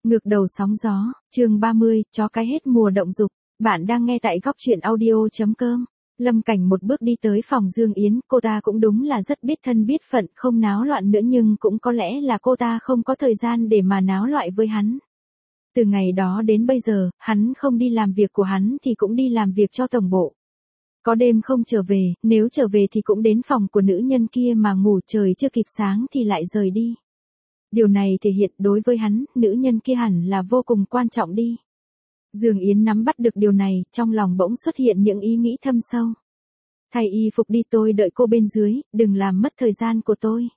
Ngược đầu sóng gió, chương 30, chó cái hết mùa động dục. Bạn đang nghe tại góc truyện audio.com. Lâm Cảnh một bước đi tới phòng Dương Yến, cô ta cũng đúng là rất biết thân biết phận, không náo loạn nữa, nhưng cũng có lẽ là cô ta không có thời gian để mà náo loạn với hắn. Từ ngày đó đến bây giờ, hắn không đi làm việc của hắn thì cũng đi làm việc cho tổng bộ. Có đêm không trở về, nếu trở về thì cũng đến phòng của nữ nhân kia mà ngủ, trời chưa kịp sáng thì lại rời đi. Điều này thể hiện đối với hắn, nữ nhân kia hẳn là vô cùng quan trọng đi. Dương Yến nắm bắt được điều này, trong lòng bỗng xuất hiện những ý nghĩ thâm sâu. Thay y phục đi, tôi đợi cô bên dưới, đừng làm mất thời gian của tôi.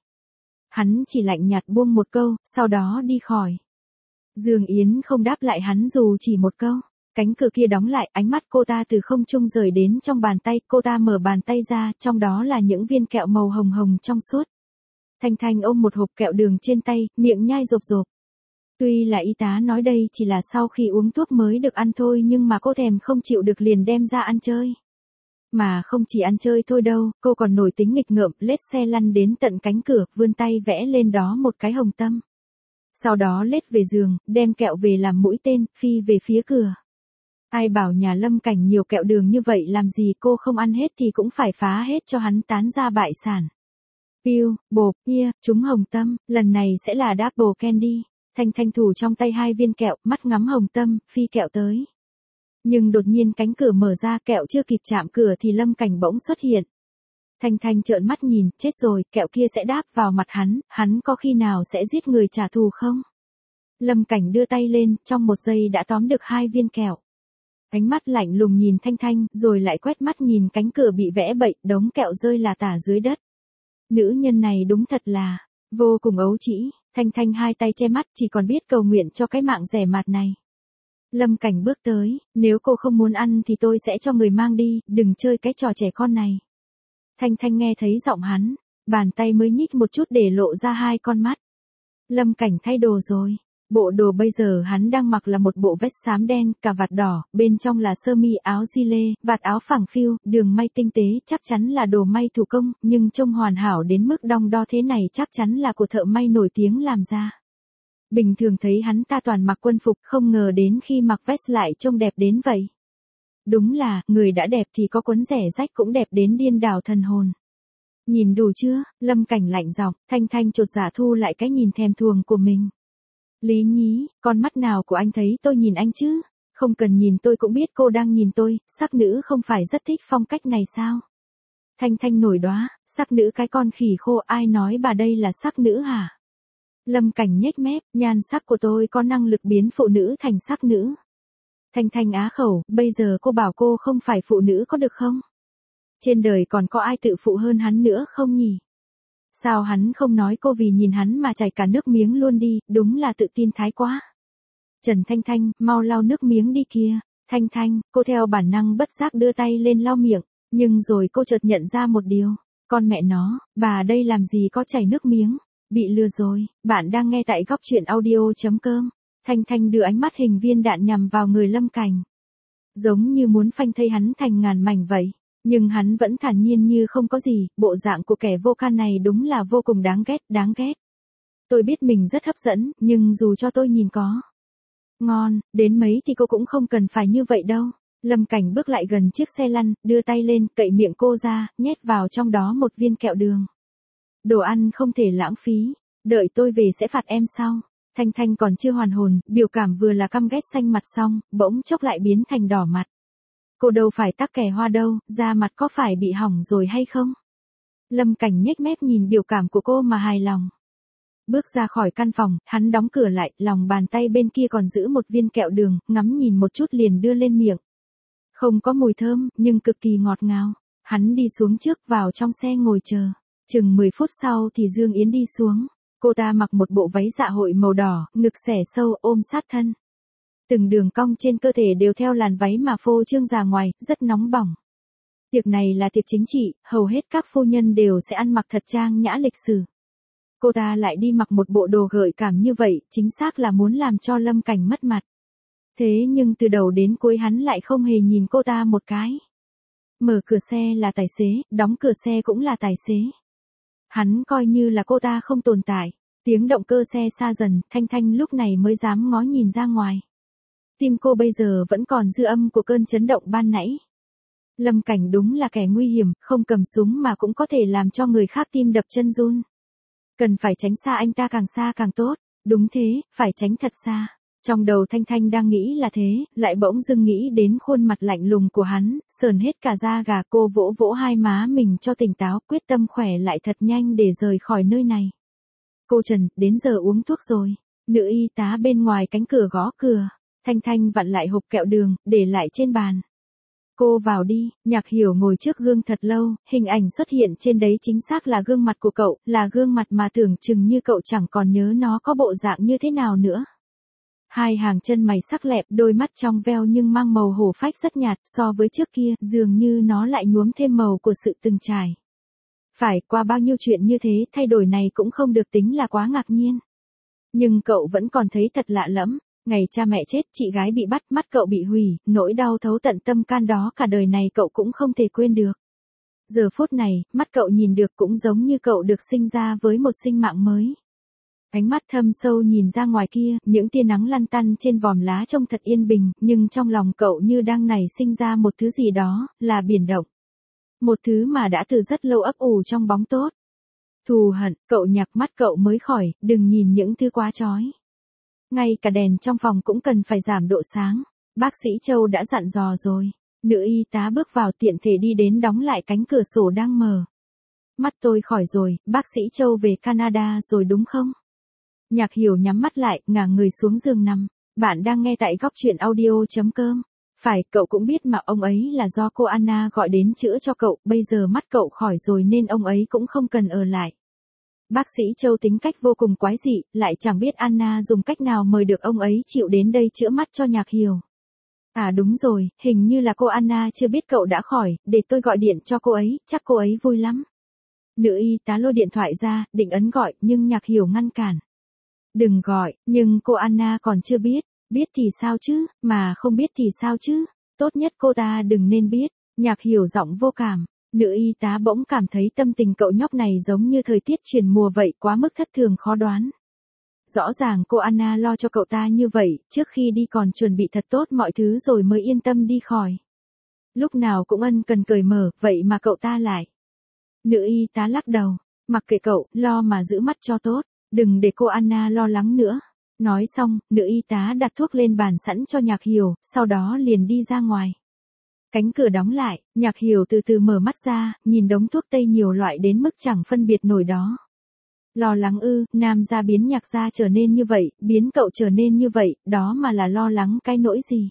Hắn chỉ lạnh nhạt buông một câu, sau đó đi khỏi. Dương Yến không đáp lại hắn dù chỉ một câu. Cánh cửa kia đóng lại, ánh mắt cô ta từ không trung rời đến trong bàn tay, cô ta mở bàn tay ra, trong đó là những viên kẹo màu hồng hồng trong suốt. Thanh Thanh ôm một hộp kẹo đường trên tay, miệng nhai rộp rộp. Tuy là y tá nói đây chỉ là sau khi uống thuốc mới được ăn thôi, nhưng mà cô thèm không chịu được liền đem ra ăn chơi. Mà không chỉ ăn chơi thôi đâu, cô còn nổi tính nghịch ngợm, lết xe lăn đến tận cánh cửa, vươn tay vẽ lên đó một cái hồng tâm. Sau đó lết về giường, đem kẹo về làm mũi tên, phi về phía cửa. Ai bảo nhà Lâm Cảnh nhiều kẹo đường như vậy làm gì, cô không ăn hết thì cũng phải phá hết cho hắn tán ra bại sản. Piu, bộp, trúng hồng tâm, lần này sẽ là double candy. Thanh Thanh thủ trong tay hai viên kẹo, mắt ngắm hồng tâm, phi kẹo tới. Nhưng đột nhiên cánh cửa mở ra, kẹo chưa kịp chạm cửa thì Lâm Cảnh bỗng xuất hiện. Thanh Thanh trợn mắt nhìn, chết rồi, kẹo kia sẽ đáp vào mặt hắn có khi nào sẽ giết người trả thù không? Lâm Cảnh đưa tay lên, trong một giây đã tóm được hai viên kẹo. Ánh mắt lạnh lùng nhìn Thanh Thanh, rồi lại quét mắt nhìn cánh cửa bị vẽ bậy, đống kẹo rơi là tả dưới đất. Nữ nhân này đúng thật là vô cùng ấu trĩ. Thanh Thanh hai tay che mắt, chỉ còn biết cầu nguyện cho cái mạng rẻ mạt này. Lâm Cảnh bước tới, nếu cô không muốn ăn thì tôi sẽ cho người mang đi, đừng chơi cái trò trẻ con này. Thanh Thanh nghe thấy giọng hắn, bàn tay mới nhích một chút để lộ ra hai con mắt. Lâm Cảnh thay đồ rồi. Bộ đồ bây giờ hắn đang mặc là một bộ vest xám đen, cà vạt đỏ, bên trong là sơ mi áo gi-lê, vạt áo phẳng phiu, đường may tinh tế, chắc chắn là đồ may thủ công, nhưng trông hoàn hảo đến mức đong đo thế này chắc chắn là của thợ may nổi tiếng làm ra. Bình thường thấy hắn ta toàn mặc quân phục, không ngờ đến khi mặc vest lại trông đẹp đến vậy. Đúng là, người đã đẹp thì có quấn rẻ rách cũng đẹp đến điên đảo thần hồn. Nhìn đủ chưa? Lâm Cảnh lạnh giọng. Thanh Thanh chột dạ thu lại cái nhìn thèm thuồng của mình. Lý Nhí, con mắt nào của anh thấy tôi nhìn anh chứ? Không cần nhìn tôi cũng biết cô đang nhìn tôi, sắc nữ không phải rất thích phong cách này sao? Thanh Thanh nổi đoá, sắc nữ cái con khỉ khô, ai nói bà đây là sắc nữ hả? Lâm Cảnh nhếch mép, nhan sắc của tôi có năng lực biến phụ nữ thành sắc nữ. Thanh Thanh á khẩu, bây giờ cô bảo cô không phải phụ nữ có được không? Trên đời còn có ai tự phụ hơn hắn nữa không nhỉ? Sao hắn không nói cô vì nhìn hắn mà chảy cả nước miếng luôn đi, đúng là tự tin thái quá. Trần Thanh Thanh, mau lau nước miếng đi kìa. Thanh Thanh, cô theo bản năng bất giác đưa tay lên lau miệng, nhưng rồi cô chợt nhận ra một điều. Con mẹ nó, bà đây làm gì có chảy nước miếng, bị lừa rồi. Bạn đang nghe tại góc truyện audio.com. Thanh Thanh đưa ánh mắt hình viên đạn nhằm vào người Lâm Cảnh. Giống như muốn phanh thây hắn thành ngàn mảnh vậy. Nhưng hắn vẫn thản nhiên như không có gì, bộ dạng của kẻ vô can này đúng là vô cùng đáng ghét, đáng ghét. Tôi biết mình rất hấp dẫn, nhưng dù cho tôi nhìn có ngon, đến mấy thì cô cũng không cần phải như vậy đâu. Lâm Cảnh bước lại gần chiếc xe lăn, đưa tay lên, cậy miệng cô ra, nhét vào trong đó một viên kẹo đường. Đồ ăn không thể lãng phí, đợi tôi về sẽ phạt em sau. Thanh Thanh còn chưa hoàn hồn, biểu cảm vừa là căm ghét xanh mặt xong, bỗng chốc lại biến thành đỏ mặt. Cô đâu phải tắc kè hoa đâu, da mặt có phải bị hỏng rồi hay không? Lâm Cảnh nhếch mép nhìn biểu cảm của cô mà hài lòng. Bước ra khỏi căn phòng, hắn đóng cửa lại, lòng bàn tay bên kia còn giữ một viên kẹo đường, ngắm nhìn một chút liền đưa lên miệng. Không có mùi thơm, nhưng cực kỳ ngọt ngào. Hắn đi xuống trước, vào trong xe ngồi chờ. Chừng 10 phút sau thì Dương Yến đi xuống. Cô ta mặc một bộ váy dạ hội màu đỏ, ngực xẻ sâu, ôm sát thân. Từng đường cong trên cơ thể đều theo làn váy mà phô trương ra ngoài, rất nóng bỏng. Tiệc này là tiệc chính trị, hầu hết các phu nhân đều sẽ ăn mặc thật trang nhã lịch sự. Cô ta lại đi mặc một bộ đồ gợi cảm như vậy, chính xác là muốn làm cho Lâm Cảnh mất mặt. Thế nhưng từ đầu đến cuối hắn lại không hề nhìn cô ta một cái. Mở cửa xe là tài xế, đóng cửa xe cũng là tài xế. Hắn coi như là cô ta không tồn tại. Tiếng động cơ xe xa dần, Thanh Thanh lúc này mới dám ngó nhìn ra ngoài. Tim cô bây giờ vẫn còn dư âm của cơn chấn động ban nãy. Lâm Cảnh đúng là kẻ nguy hiểm, không cầm súng mà cũng có thể làm cho người khác tim đập chân run. Cần phải tránh xa càng tốt. Đúng thế, phải tránh thật xa. Trong đầu Thanh Thanh đang nghĩ là thế, lại bỗng dưng nghĩ đến khuôn mặt lạnh lùng của hắn, sờn hết cả da gà. Cô vỗ vỗ hai má mình cho tỉnh táo, quyết tâm khỏe lại thật nhanh để rời khỏi nơi này. Cô Trần, đến giờ uống thuốc rồi. Nữ y tá bên ngoài cánh cửa gõ cửa. Thanh Thanh vặn lại hộp kẹo đường, để lại trên bàn. Cô vào đi. Nhạc Hiểu ngồi trước gương thật lâu, hình ảnh xuất hiện trên đấy chính xác là gương mặt của cậu, là gương mặt mà tưởng chừng như cậu chẳng còn nhớ nó có bộ dạng như thế nào nữa. Hai hàng chân mày sắc lẹm, đôi mắt trong veo nhưng mang màu hổ phách rất nhạt, so với trước kia, dường như nó lại nhuốm thêm màu của sự từng trải. Phải, qua bao nhiêu chuyện như thế, thay đổi này cũng không được tính là quá ngạc nhiên. Nhưng cậu vẫn còn thấy thật lạ lẫm. Ngày cha mẹ chết, chị gái bị bắt, mắt cậu bị hủy, nỗi đau thấu tận tâm can đó cả đời này cậu cũng không thể quên được. Giờ phút này, mắt cậu nhìn được cũng giống như cậu được sinh ra với một sinh mạng mới. Ánh mắt thâm sâu nhìn ra ngoài kia, những tia nắng lăn tăn trên vòm lá trông thật yên bình, nhưng trong lòng cậu như đang nảy sinh ra một thứ gì đó, là biển động. Một thứ mà đã từ rất lâu ấp ủ trong bóng tốt. Thù hận, cậu nhạc mắt cậu mới khỏi, đừng nhìn những thứ quá chói. Ngay cả đèn trong phòng cũng cần phải giảm độ sáng. Bác sĩ Châu đã dặn dò rồi. Nữ y tá bước vào tiện thể đi đến đóng lại cánh cửa sổ đang mở. Mắt tôi khỏi rồi, bác sĩ Châu về Canada rồi đúng không? Nhạc Hiểu nhắm mắt lại, ngả người xuống giường nằm. Bạn đang nghe tại góc truyện audio.com. Phải, cậu cũng biết mà ông ấy là do cô Anna gọi đến chữa cho cậu, bây giờ mắt cậu khỏi rồi nên ông ấy cũng không cần ở lại. Bác sĩ Châu tính cách vô cùng quái dị, lại chẳng biết Anna dùng cách nào mời được ông ấy chịu đến đây chữa mắt cho Nhạc Hiểu. À đúng rồi, hình như là cô Anna chưa biết cậu đã khỏi, để tôi gọi điện cho cô ấy, chắc cô ấy vui lắm. Nữ y tá lôi điện thoại ra, định ấn gọi, nhưng Nhạc Hiểu ngăn cản. Đừng gọi, nhưng cô Anna còn chưa biết, biết thì sao chứ, mà không biết thì sao chứ, tốt nhất cô ta đừng nên biết. Nhạc Hiểu giọng vô cảm. Nữ y tá bỗng cảm thấy tâm tình cậu nhóc này giống như thời tiết chuyển mùa vậy, quá mức thất thường khó đoán. Rõ ràng cô Anna lo cho cậu ta như vậy, trước khi đi còn chuẩn bị thật tốt mọi thứ rồi mới yên tâm đi khỏi. Lúc nào cũng ân cần cởi mở, vậy mà cậu ta lại. Nữ y tá lắc đầu, mặc kệ cậu, lo mà giữ mắt cho tốt, đừng để cô Anna lo lắng nữa. Nói xong, nữ y tá đặt thuốc lên bàn sẵn cho Nhạc Hiểu, sau đó liền đi ra ngoài. Cánh cửa đóng lại, Nhạc Hiểu từ từ mở mắt ra, nhìn đống thuốc tây nhiều loại đến mức chẳng phân biệt nổi đó. Lo lắng ư, nam gia biến Nhạc gia trở nên như vậy, biến cậu trở nên như vậy, đó mà là lo lắng cái nỗi gì.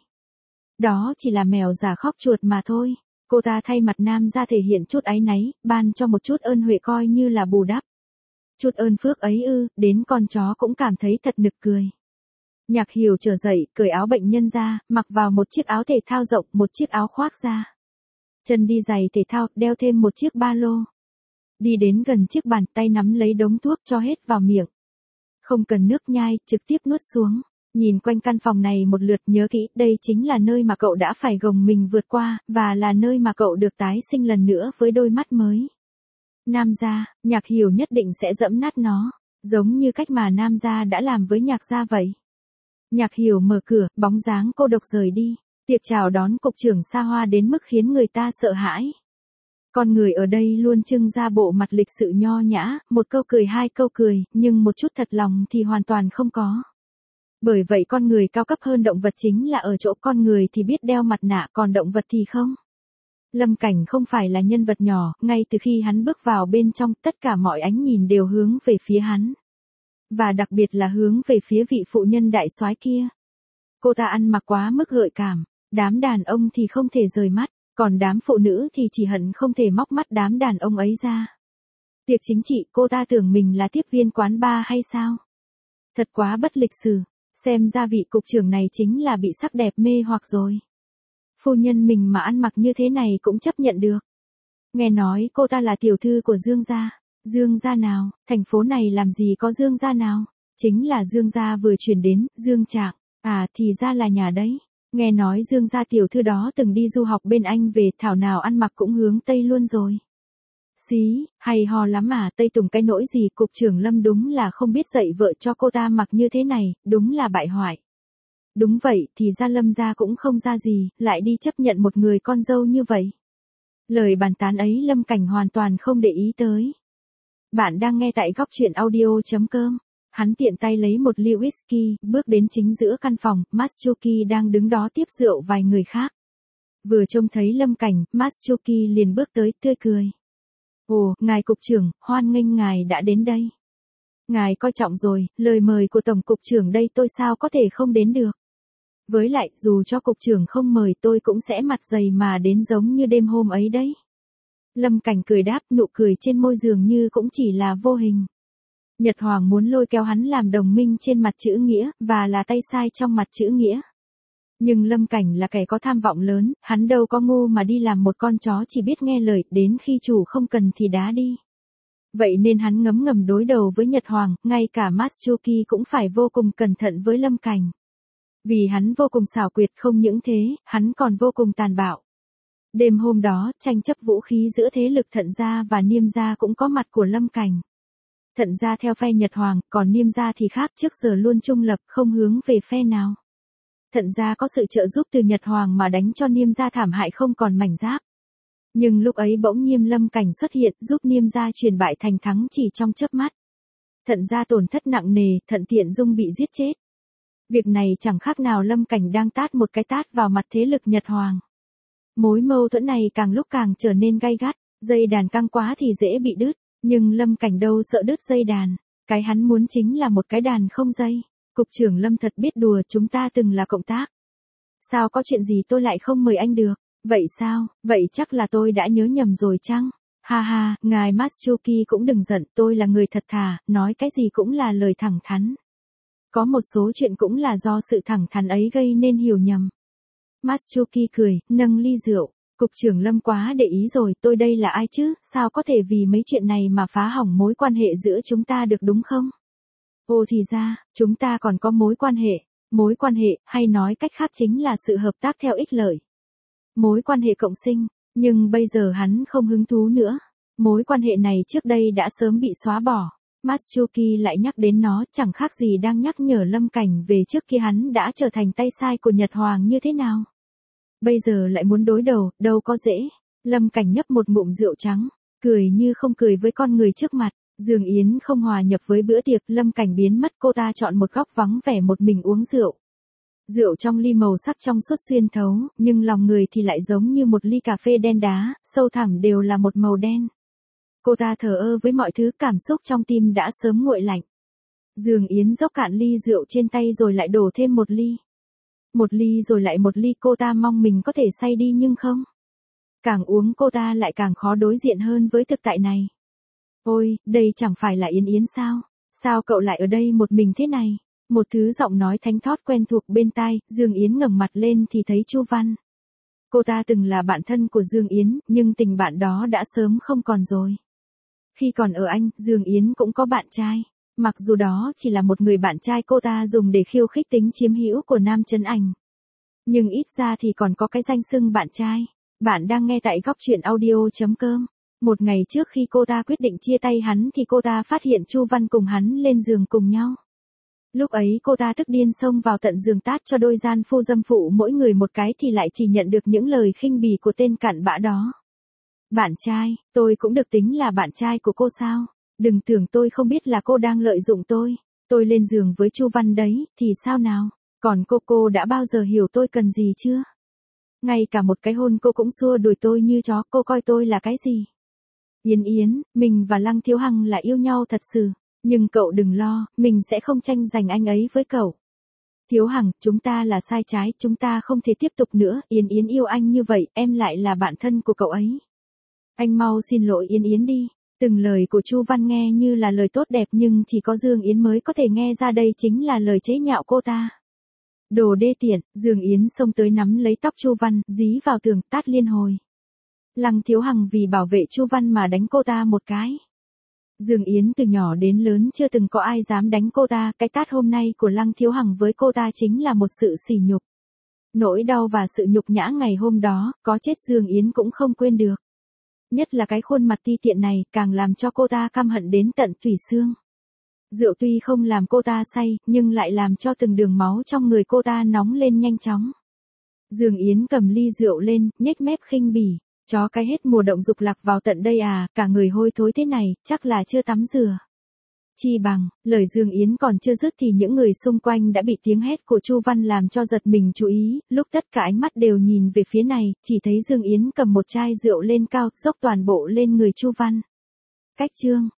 Đó chỉ là mèo già khóc chuột mà thôi. Cô ta thay mặt nam gia thể hiện chút áy náy, ban cho một chút ơn huệ coi như là bù đắp. Chút ơn phước ấy ư, đến con chó cũng cảm thấy thật nực cười. Nhạc Hiểu trở dậy, cởi áo bệnh nhân ra, mặc vào một chiếc áo thể thao rộng, một chiếc áo khoác da. Chân đi giày thể thao, đeo thêm một chiếc ba lô. Đi đến gần chiếc bàn, tay nắm lấy đống thuốc cho hết vào miệng. Không cần nước nhai, trực tiếp nuốt xuống. Nhìn quanh căn phòng này một lượt, nhớ kỹ, đây chính là nơi mà cậu đã phải gồng mình vượt qua, và là nơi mà cậu được tái sinh lần nữa với đôi mắt mới. Nam gia, Nhạc Hiểu nhất định sẽ dẫm nát nó, giống như cách mà Nam gia đã làm với Nhạc gia vậy. Nhạc Hiểu mở cửa, bóng dáng cô độc rời đi. Tiệc chào đón cục trưởng xa hoa đến mức khiến người ta sợ hãi. Con người ở đây luôn trưng ra bộ mặt lịch sự nho nhã, một câu cười hai câu cười, nhưng một chút thật lòng thì hoàn toàn không có. Bởi vậy con người cao cấp hơn động vật chính là ở chỗ con người thì biết đeo mặt nạ, còn động vật thì không. Lâm Cảnh không phải là nhân vật nhỏ, ngay từ khi hắn bước vào bên trong, tất cả mọi ánh nhìn đều hướng về phía hắn. Và đặc biệt là hướng về phía vị phụ nhân đại soái kia. Cô ta ăn mặc quá mức gợi cảm, đám đàn ông thì không thể rời mắt, còn đám phụ nữ thì chỉ hận không thể móc mắt đám đàn ông ấy ra. Tiệc chính trị, cô ta tưởng mình là tiếp viên quán bar hay sao? Thật quá bất lịch sự, xem ra vị cục trưởng này chính là bị sắc đẹp mê hoặc rồi. Phu nhân mình mà ăn mặc như thế này cũng chấp nhận được. Nghe nói cô ta là tiểu thư của Dương gia. Dương gia nào, thành phố này làm gì có Dương gia nào? Chính là Dương gia vừa chuyển đến, Dương Trạng. À thì ra là nhà đấy. Nghe nói Dương gia tiểu thư đó từng đi du học bên Anh về, thảo nào ăn mặc cũng hướng Tây luôn rồi. Xí, hay ho lắm mà, Tây Tùng cái nỗi gì, cục trưởng Lâm đúng là không biết dạy vợ cho cô ta mặc như thế này, đúng là bại hoại. Đúng vậy, thì ra Lâm gia cũng không ra gì, lại đi chấp nhận một người con dâu như vậy. Lời bàn tán ấy Lâm Cảnh hoàn toàn không để ý tới. Bạn đang nghe tại góc truyện audio.com. Hắn tiện tay lấy một ly whisky, bước đến chính giữa căn phòng, Matsuki đang đứng đó tiếp rượu vài người khác. Vừa trông thấy Lâm Cảnh, Matsuki liền bước tới tươi cười. Ồ, ngài cục trưởng, hoan nghênh ngài đã đến đây. Ngài coi trọng rồi, lời mời của tổng cục trưởng đây tôi sao có thể không đến được. Với lại, dù cho cục trưởng không mời tôi cũng sẽ mặt dày mà đến giống như đêm hôm ấy đấy. Lâm Cảnh cười đáp, nụ cười trên môi dường như cũng chỉ là vô hình. Nhật Hoàng muốn lôi kéo hắn làm đồng minh trên mặt chữ nghĩa, và là tay sai trong mặt chữ nghĩa. Nhưng Lâm Cảnh là kẻ có tham vọng lớn, hắn đâu có ngu mà đi làm một con chó chỉ biết nghe lời, đến khi chủ không cần thì đá đi. Vậy nên hắn ngấm ngầm đối đầu với Nhật Hoàng, ngay cả Matsuki cũng phải vô cùng cẩn thận với Lâm Cảnh. Vì hắn vô cùng xảo quyệt, không những thế, hắn còn vô cùng tàn bạo. Đêm hôm đó, tranh chấp vũ khí giữa thế lực Thận gia và Niêm gia cũng có mặt của Lâm Cảnh. Thận gia theo phe Nhật Hoàng, còn Niêm gia thì khác, trước giờ luôn trung lập, không hướng về phe nào. Thận gia có sự trợ giúp từ Nhật Hoàng mà đánh cho Niêm gia thảm hại không còn mảnh giáp. Nhưng lúc ấy bỗng nhiên Lâm Cảnh xuất hiện, giúp Niêm gia chuyển bại thành thắng chỉ trong chớp mắt. Thận gia tổn thất nặng nề, Thận Tiện Dung bị giết chết. Việc này chẳng khác nào Lâm Cảnh đang tát một cái tát vào mặt thế lực Nhật Hoàng. Mối mâu thuẫn này càng lúc càng trở nên gay gắt, dây đàn căng quá thì dễ bị đứt, nhưng Lâm Cảnh đâu sợ đứt dây đàn, cái hắn muốn chính là một cái đàn không dây. Cục trưởng Lâm thật biết đùa, chúng ta từng là cộng tác. Sao có chuyện gì tôi lại không mời anh được? Vậy sao, vậy chắc là tôi đã nhớ nhầm rồi chăng? Ha ha, ngài Matsuki cũng đừng giận, tôi là người thật thà, nói cái gì cũng là lời thẳng thắn. Có một số chuyện cũng là do sự thẳng thắn ấy gây nên hiểu nhầm. Matsuki cười, nâng ly rượu. Cục trưởng Lâm quá để ý rồi, tôi đây là ai chứ, sao có thể vì mấy chuyện này mà phá hỏng mối quan hệ giữa chúng ta được đúng không? Ồ thì ra, chúng ta còn có mối quan hệ, hay nói cách khác chính là sự hợp tác theo ích lợi. Mối quan hệ cộng sinh, nhưng bây giờ hắn không hứng thú nữa. Mối quan hệ này trước đây đã sớm bị xóa bỏ. Matsuki lại nhắc đến nó, chẳng khác gì đang nhắc nhở Lâm Cảnh về trước kia hắn đã trở thành tay sai của Nhật Hoàng như thế nào. Bây giờ lại muốn đối đầu, đâu có dễ. Lâm Cảnh nhấp một ngụm rượu trắng, cười như không cười với con người trước mặt. Dương Yến không hòa nhập với bữa tiệc, Lâm Cảnh biến mất, cô ta chọn một góc vắng vẻ một mình uống rượu. Rượu trong ly màu sắc trong suốt xuyên thấu, nhưng lòng người thì lại giống như một ly cà phê đen đá, sâu thẳm đều là một màu đen. Cô ta thờ ơ với mọi thứ, cảm xúc trong tim đã sớm nguội lạnh. Dương Yến dốc cạn ly rượu trên tay rồi lại đổ thêm một ly. Một ly rồi lại một ly, cô ta mong mình có thể say đi nhưng không. Càng uống cô ta lại càng khó đối diện hơn với thực tại này. Ôi, đây chẳng phải là Yến Yến sao? Sao cậu lại ở đây một mình thế này? Một thứ giọng nói thánh thót quen thuộc bên tai, Dương Yến ngẩng mặt lên thì thấy Chu Văn. Cô ta từng là bạn thân của Dương Yến, nhưng tình bạn đó đã sớm không còn rồi. Khi còn ở Anh, Dương Yến cũng có bạn trai. Mặc dù đó chỉ là một người bạn trai cô ta dùng để khiêu khích tính chiếm hữu của Nam Trấn Ảnh. Nhưng ít ra thì còn có cái danh xưng bạn trai. Bạn đang nghe tại góc truyện audio.com. Một ngày trước khi cô ta quyết định chia tay hắn thì cô ta phát hiện Chu Văn cùng hắn lên giường cùng nhau. Lúc ấy cô ta tức điên xông vào tận giường tát cho đôi gian phu dâm phụ mỗi người một cái thì lại chỉ nhận được những lời khinh bỉ của tên cặn bã đó. Bạn trai, tôi cũng được tính là bạn trai của cô sao? Đừng tưởng tôi không biết là cô đang lợi dụng tôi. Tôi lên giường với Chu Văn đấy, thì sao nào? Còn cô đã bao giờ hiểu tôi cần gì chưa? Ngay cả một cái hôn cô cũng xua đuổi tôi như chó, cô coi tôi là cái gì? Yến Yến, mình và Lăng Thiếu Hằng là yêu nhau thật sự. Nhưng cậu đừng lo, mình sẽ không tranh giành anh ấy với cậu. Thiếu Hằng, chúng ta là sai trái, chúng ta không thể tiếp tục nữa. Yến Yến yêu anh như vậy, em lại là bạn thân của cậu ấy. Anh mau xin lỗi Yến Yến đi. Từng lời của Chu Văn nghe như là lời tốt đẹp nhưng chỉ có Dương Yến mới có thể nghe ra đây chính là lời chế nhạo cô ta. Đồ đê tiện, Dương Yến xông tới nắm lấy tóc Chu Văn, dí vào tường, tát liên hồi. Lăng Thiếu Hằng vì bảo vệ Chu Văn mà đánh cô ta một cái. Dương Yến từ nhỏ đến lớn chưa từng có ai dám đánh cô ta, cái tát hôm nay của Lăng Thiếu Hằng với cô ta chính là một sự sỉ nhục. Nỗi đau và sự nhục nhã ngày hôm đó, có chết Dương Yến cũng không quên được. Nhất là cái khuôn mặt ti tiện này, càng làm cho cô ta căm hận đến tận tủy xương. Rượu tuy không làm cô ta say, nhưng lại làm cho từng đường máu trong người cô ta nóng lên nhanh chóng. Dương Yến cầm ly rượu lên, nhếch mép khinh bỉ. Chó cái hết mùa động dục lạc vào tận đây à, cả người hôi thối thế này, chắc là chưa tắm rửa. Chi bằng, lời Dương Yến còn chưa dứt thì những người xung quanh đã bị tiếng hét của Chu Văn làm cho giật mình chú ý, lúc tất cả ánh mắt đều nhìn về phía này, chỉ thấy Dương Yến cầm một chai rượu lên cao, dốc toàn bộ lên người Chu Văn. Cách chương